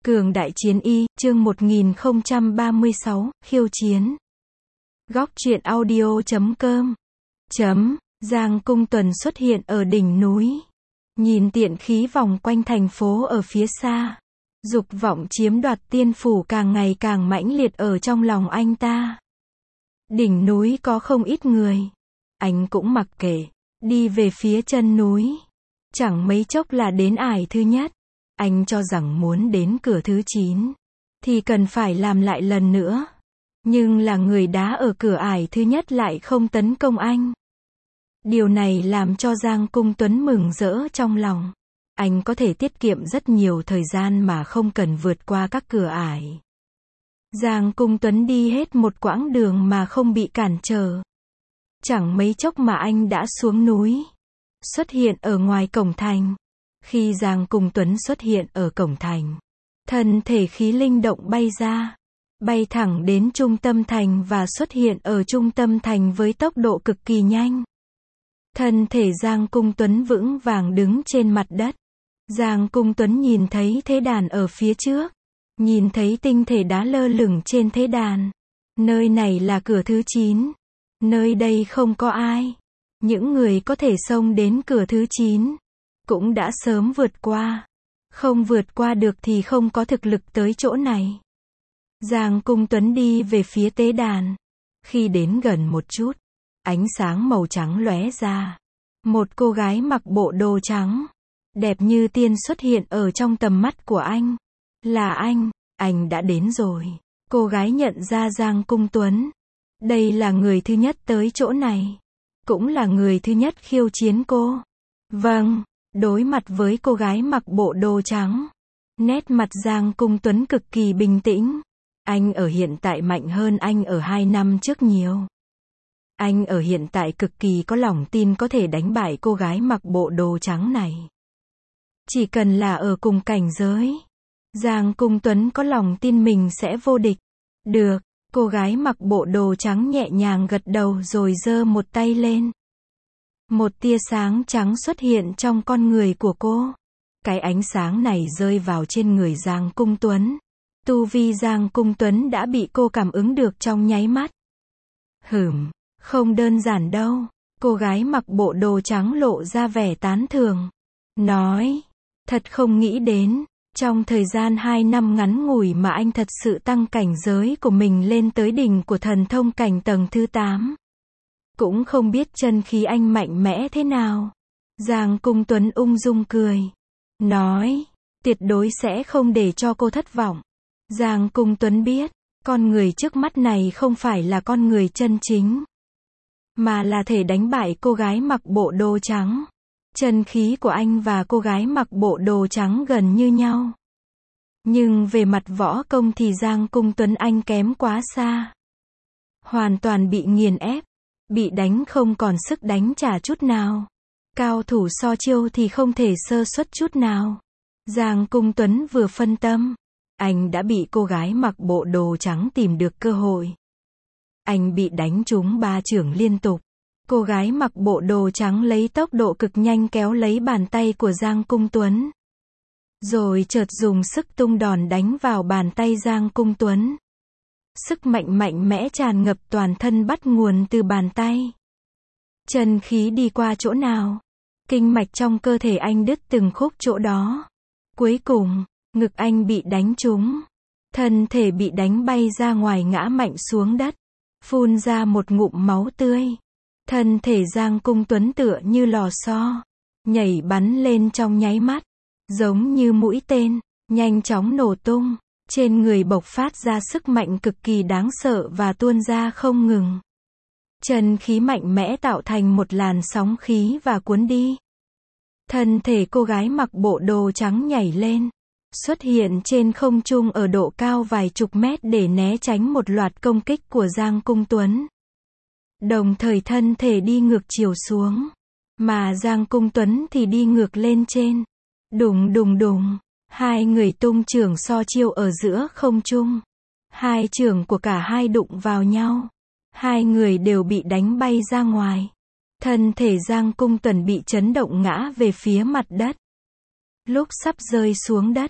Cường đại chiến y, chương 1036, khiêu chiến. Góc truyện audio.com. Giang Cung Tuấn xuất hiện ở đỉnh núi. Nhìn tiện khí vòng quanh thành phố ở phía xa. Dục vọng chiếm đoạt tiên phủ càng ngày càng mãnh liệt ở trong lòng anh ta. Đỉnh núi có không ít người. Anh cũng mặc kệ. Đi về phía chân núi. Chẳng mấy chốc là đến ải thứ nhất. Anh cho rằng muốn đến cửa thứ 9, thì cần phải làm lại lần nữa. Nhưng là người đá ở cửa ải thứ nhất lại không tấn công anh. Điều này làm cho Giang Cung Tuấn mừng rỡ trong lòng. Anh có thể tiết kiệm rất nhiều thời gian mà không cần vượt qua các cửa ải. Giang Cung Tuấn đi hết một quãng đường mà không bị cản trở. Chẳng mấy chốc mà anh đã xuống núi. Xuất hiện ở ngoài cổng thành. Khi Giang Cung Tuấn xuất hiện ở cổng thành, thân thể khí linh động bay ra, bay thẳng đến trung tâm thành và xuất hiện ở trung tâm thành với tốc độ cực kỳ nhanh. Thân thể Giang Cung Tuấn vững vàng đứng trên mặt đất. Giang Cung Tuấn nhìn thấy thế đàn ở phía trước, nhìn thấy tinh thể đá lơ lửng trên thế đàn. Nơi này là cửa thứ 9. Nơi đây không có ai. Những người có thể xông đến cửa thứ 9 cũng đã sớm vượt qua. Không vượt qua được thì không có thực lực tới chỗ này. Giang Cung Tuấn đi về phía tế đàn. Khi đến gần một chút, ánh sáng màu trắng lóe ra. Một cô gái mặc bộ đồ trắng, đẹp như tiên xuất hiện ở trong tầm mắt của anh. Là anh đã đến rồi. Cô gái nhận ra Giang Cung Tuấn. Đây là người thứ nhất tới chỗ này. Cũng là người thứ nhất khiêu chiến cô. Vâng. Đối mặt với cô gái mặc bộ đồ trắng, nét mặt Giang Cung Tuấn cực kỳ bình tĩnh. Anh ở hiện tại mạnh hơn anh ở 2 năm trước nhiều. Anh ở hiện tại cực kỳ có lòng tin có thể đánh bại cô gái mặc bộ đồ trắng này. Chỉ cần là ở cùng cảnh giới, Giang Cung Tuấn có lòng tin mình sẽ vô địch. Được, cô gái mặc bộ đồ trắng nhẹ nhàng gật đầu rồi giơ một tay lên. Một tia sáng trắng xuất hiện trong con người của cô. Cái ánh sáng này rơi vào trên người Giang Cung Tuấn. Tu vi Giang Cung Tuấn đã bị cô cảm ứng được trong nháy mắt. Không đơn giản đâu. Cô gái mặc bộ đồ trắng lộ ra vẻ tán thưởng. Nói, thật không nghĩ đến, trong thời gian 2 năm ngắn ngủi mà anh thật sự tăng cảnh giới của mình lên tới đỉnh của thần thông cảnh tầng thứ 8. Cũng không biết chân khí anh mạnh mẽ thế nào. Giang Cung Tuấn ung dung cười. Nói, tuyệt đối sẽ không để cho cô thất vọng. Giang Cung Tuấn biết, con người trước mắt này không phải là con người chân chính. Mà là thể đánh bại cô gái mặc bộ đồ trắng. Chân khí của anh và cô gái mặc bộ đồ trắng gần như nhau. Nhưng về mặt võ công thì Giang Cung Tuấn anh kém quá xa. Hoàn toàn bị nghiền ép. Bị đánh không còn sức đánh trả chút nào. Cao thủ so chiêu thì không thể sơ suất chút nào. Giang Cung Tuấn vừa phân tâm, anh đã bị cô gái mặc bộ đồ trắng tìm được cơ hội. Anh bị đánh trúng 3 chưởng liên tục. Cô gái mặc bộ đồ trắng lấy tốc độ cực nhanh kéo lấy bàn tay của Giang Cung Tuấn. Rồi chợt dùng sức tung đòn đánh vào bàn tay Giang Cung Tuấn. Sức mạnh mạnh mẽ tràn ngập toàn thân bắt nguồn từ bàn tay. Chân khí đi qua chỗ nào, kinh mạch trong cơ thể anh đứt từng khúc chỗ đó. Cuối cùng, ngực anh bị đánh trúng. Thân thể bị đánh bay ra ngoài ngã mạnh xuống đất. Phun ra một ngụm máu tươi. Thân thể Giang Cung Tuấn tựa như lò xo. Nhảy bắn lên trong nháy mắt. Giống như mũi tên, nhanh chóng nổ tung. Trên người bộc phát ra sức mạnh cực kỳ đáng sợ và tuôn ra không ngừng. Chân khí mạnh mẽ tạo thành một làn sóng khí và cuốn đi. Thân thể cô gái mặc bộ đồ trắng nhảy lên. Xuất hiện trên không trung ở độ cao vài chục mét để né tránh một loạt công kích của Giang Cung Tuấn. Đồng thời thân thể đi ngược chiều xuống. Mà Giang Cung Tuấn thì đi ngược lên trên. Đùng đùng đùng. Hai người tung chưởng so chiêu ở giữa không trung. Hai chưởng của cả hai đụng vào nhau. Hai người đều bị đánh bay ra ngoài. Thân thể Giang Cung Tuấn bị chấn động ngã về phía mặt đất. Lúc sắp rơi xuống đất,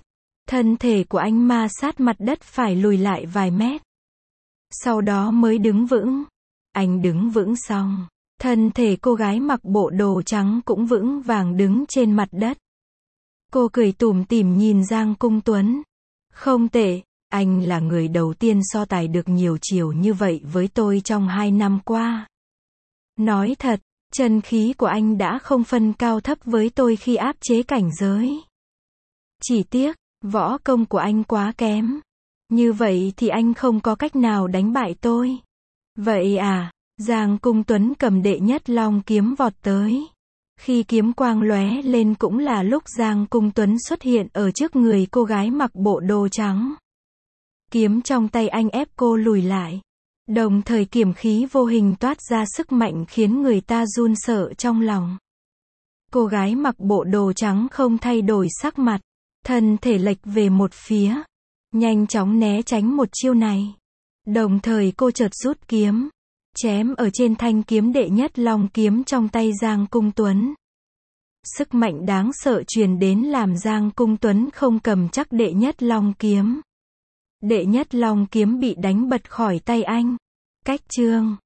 Thân thể của anh ma sát mặt đất phải lùi lại vài mét. Sau đó mới đứng vững. Anh đứng vững xong, thân thể cô gái mặc bộ đồ trắng cũng vững vàng đứng trên mặt đất. Cô cười tủm tỉm nhìn Giang Cung Tuấn. Không tệ, anh là người đầu tiên so tài được nhiều chiều như vậy với tôi trong 2 năm qua. Nói thật, chân khí của anh đã không phân cao thấp với tôi khi áp chế cảnh giới. Chỉ tiếc, võ công của anh quá kém. Như vậy thì anh không có cách nào đánh bại tôi. Vậy à, Giang Cung Tuấn cầm đệ nhất long kiếm vọt tới. Khi kiếm quang lóe lên cũng là lúc Giang Cung Tuấn xuất hiện ở trước người cô gái mặc bộ đồ trắng. Kiếm trong tay anh ép cô lùi lại. Đồng thời kiếm khí vô hình toát ra sức mạnh khiến người ta run sợ trong lòng. Cô gái mặc bộ đồ trắng không thay đổi sắc mặt, thân thể lệch về một phía, nhanh chóng né tránh một chiêu này. Đồng thời cô chợt rút kiếm, chém ở trên thanh kiếm đệ nhất long kiếm trong tay Giang Cung Tuấn. Sức mạnh đáng sợ truyền đến làm Giang Cung Tuấn không cầm chắc đệ nhất long kiếm. Đệ nhất long kiếm bị đánh bật khỏi tay anh. Cách chương